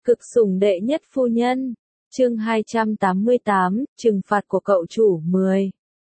Cực sủng đệ nhất phu nhân. Chương 288, trừng phạt của cậu chủ 10.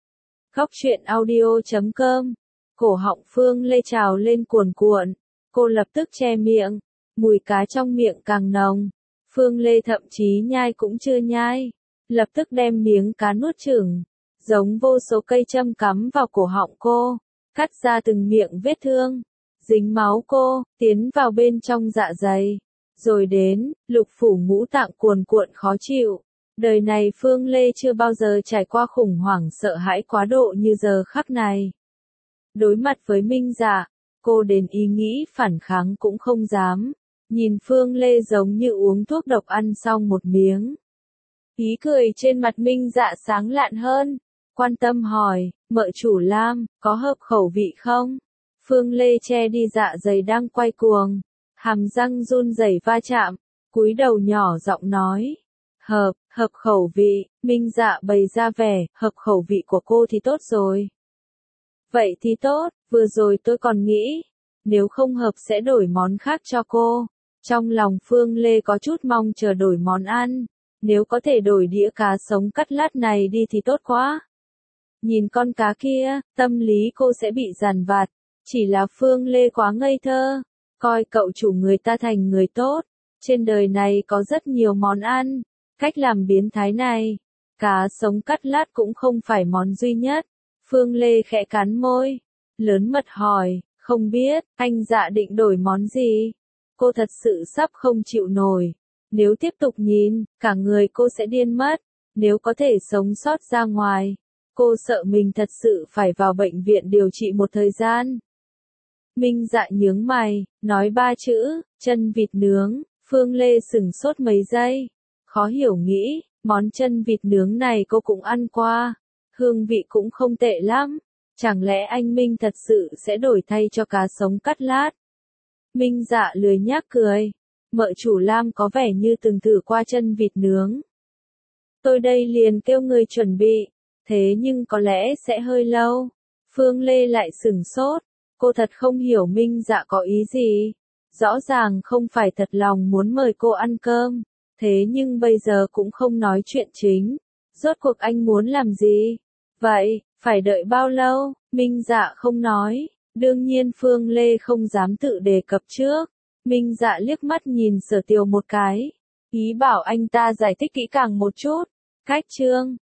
Góc truyện audio.com. Cổ họng Phương Lê trào lên cuồn cuộn, cô lập tức che miệng, mùi cá trong miệng càng nồng. Phương Lê thậm chí nhai cũng chưa nhai, lập tức đem miếng cá nuốt chửng, giống vô số cây châm cắm vào cổ họng cô, cắt ra từng miệng vết thương, dính máu cô, tiến vào bên trong dạ dày. Rồi đến, lục phủ ngũ tạng cuồn cuộn khó chịu. Đời này Phương Lê chưa bao giờ trải qua khủng hoảng sợ hãi quá độ như giờ khắc này. Đối mặt với Minh Dạ, cô đến ý nghĩ phản kháng cũng không dám. Nhìn Phương Lê giống như uống thuốc độc ăn xong một miếng. Ý cười trên mặt Minh Dạ sáng lạn hơn. Quan tâm hỏi, mợ chủ Lam, có hợp khẩu vị không? Phương Lê che đi dạ dày đang quay cuồng. Hàm răng run rẩy va chạm, cúi đầu nhỏ giọng nói. Hợp khẩu vị, Minh Dạ bày ra vẻ, hợp khẩu vị của cô thì tốt rồi. Vậy thì tốt, vừa rồi tôi còn nghĩ, nếu không hợp sẽ đổi món khác cho cô. Trong lòng Phương Lê có chút mong chờ đổi món ăn, nếu có thể đổi đĩa cá sống cắt lát này đi thì tốt quá. Nhìn con cá kia, tâm lý cô sẽ bị dằn vặt, chỉ là Phương Lê quá ngây thơ. Coi cậu chủ người ta thành người tốt, trên đời này có rất nhiều món ăn, cách làm biến thái này, cá sống cắt lát cũng không phải món duy nhất. Phương Lê khẽ cắn môi, lớn mật hỏi, không biết, anh Dạ định đổi món gì? Cô thật sự sắp không chịu nổi, nếu tiếp tục nhìn, cả người cô sẽ điên mất, nếu có thể sống sót ra ngoài, cô sợ mình thật sự phải vào bệnh viện điều trị một thời gian. Minh Dạ nhướng mày, nói ba chữ, chân vịt nướng. Phương Lê sửng sốt mấy giây, khó hiểu nghĩ, món chân vịt nướng này cô cũng ăn qua, hương vị cũng không tệ lắm, chẳng lẽ anh Minh thật sự sẽ đổi thay cho cá sống cắt lát? Minh Dạ lười nhác cười, mợ chủ Lam có vẻ như từng thử qua chân vịt nướng. Tôi đây liền kêu người chuẩn bị, thế nhưng có lẽ sẽ hơi lâu. Phương Lê lại sửng sốt. Cô thật không hiểu Minh Dạ có ý gì. Rõ ràng không phải thật lòng muốn mời cô ăn cơm. Thế nhưng bây giờ cũng không nói chuyện chính. Rốt cuộc anh muốn làm gì? Vậy, phải đợi bao lâu? Minh Dạ không nói. Đương nhiên Phương Lê không dám tự đề cập trước. Minh Dạ liếc mắt nhìn Sở Tiều một cái. Ý bảo anh ta giải thích kỹ càng một chút. Cách chương.